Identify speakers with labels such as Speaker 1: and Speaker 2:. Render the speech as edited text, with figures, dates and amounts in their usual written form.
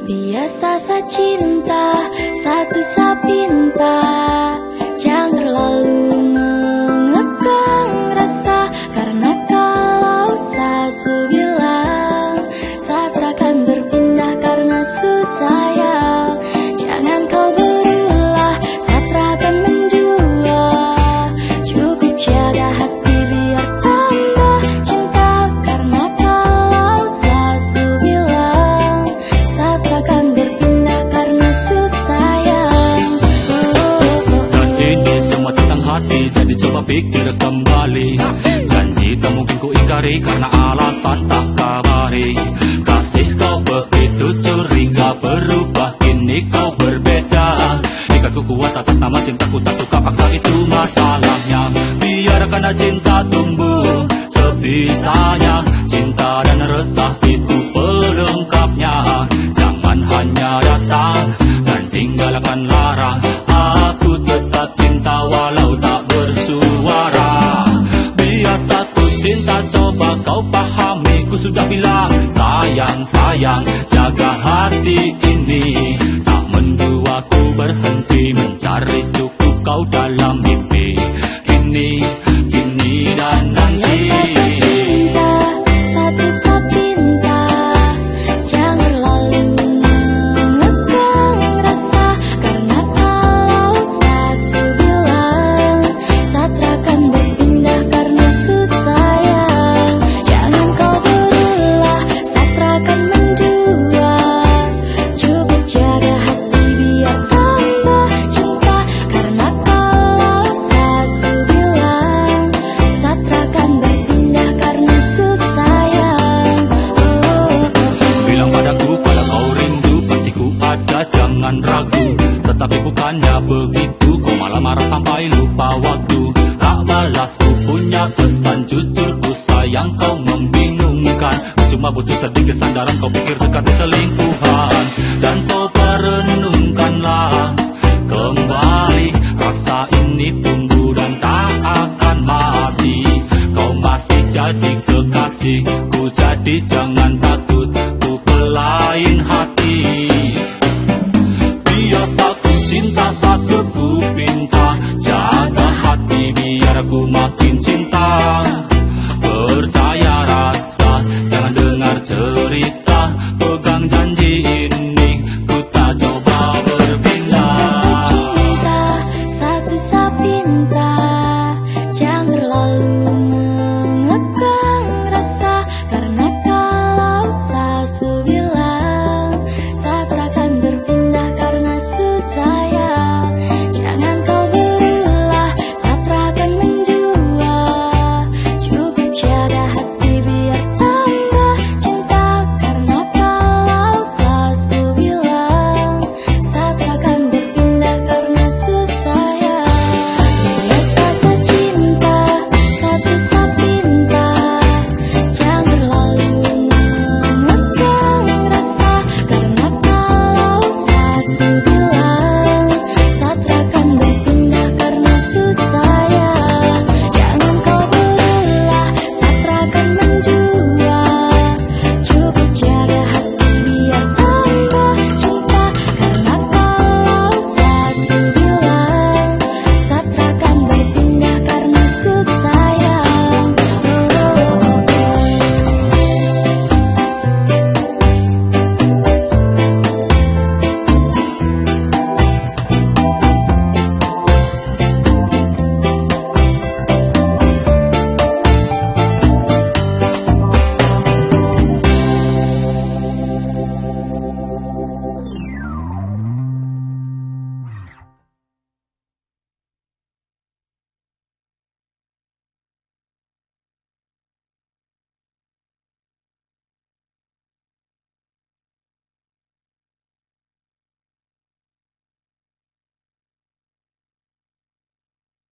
Speaker 1: Biasa saya cinta, satu saya pinta, jangan terlalu mengekang rasa. Karena kalau saya bilang, saya akan berpindah karena sayang. Jangan kau berulah, saya akan menjua. Cukup jaga hati biar tambah cinta. Karena kalau saya bilang, saya akan berpindah karena sayang.
Speaker 2: Dan ini semua tentang hati, jadi coba pikir kembali. Janji tak mungkin ku ingkari karena alasan tak kabari. Kasih kau begitu curiga, berubah kini kau berbeda. Ikatku kuat atas nama cintaku, tak suka paksa itu masalahnya. Biarkan cinta tumbuh sebisanya. Cinta dan resah itu pelengkapnya. Jangan hanya datang dan tinggalkan larang. Aku tetap cinta walau tak bersuara. Biar satu cinta coba kau pahami. Ku sudah bilang sayang, sayang, jaga hati ini. Tak mendua ku berhenti mencari cukup kau dalam mimpi. Kini dan nanti. Jangan ragu, tetapi bukannya begitu. Kau malah marah sampai lupa waktu. Tak balas ku punya pesan, jujur ku sayang kau membingungkan. Ku cuma butuh sedikit sandaran, kau pikir dekat selingkuhan. Dan coba renungkanlah kembali. Rasa ini tumbuh dan tak akan mati. Kau masih jadi kekasih ku, jadi jangan takut ku belain hati. Biar satu cinta, satu ku pinta. Jaga hati biar aku makin cinta.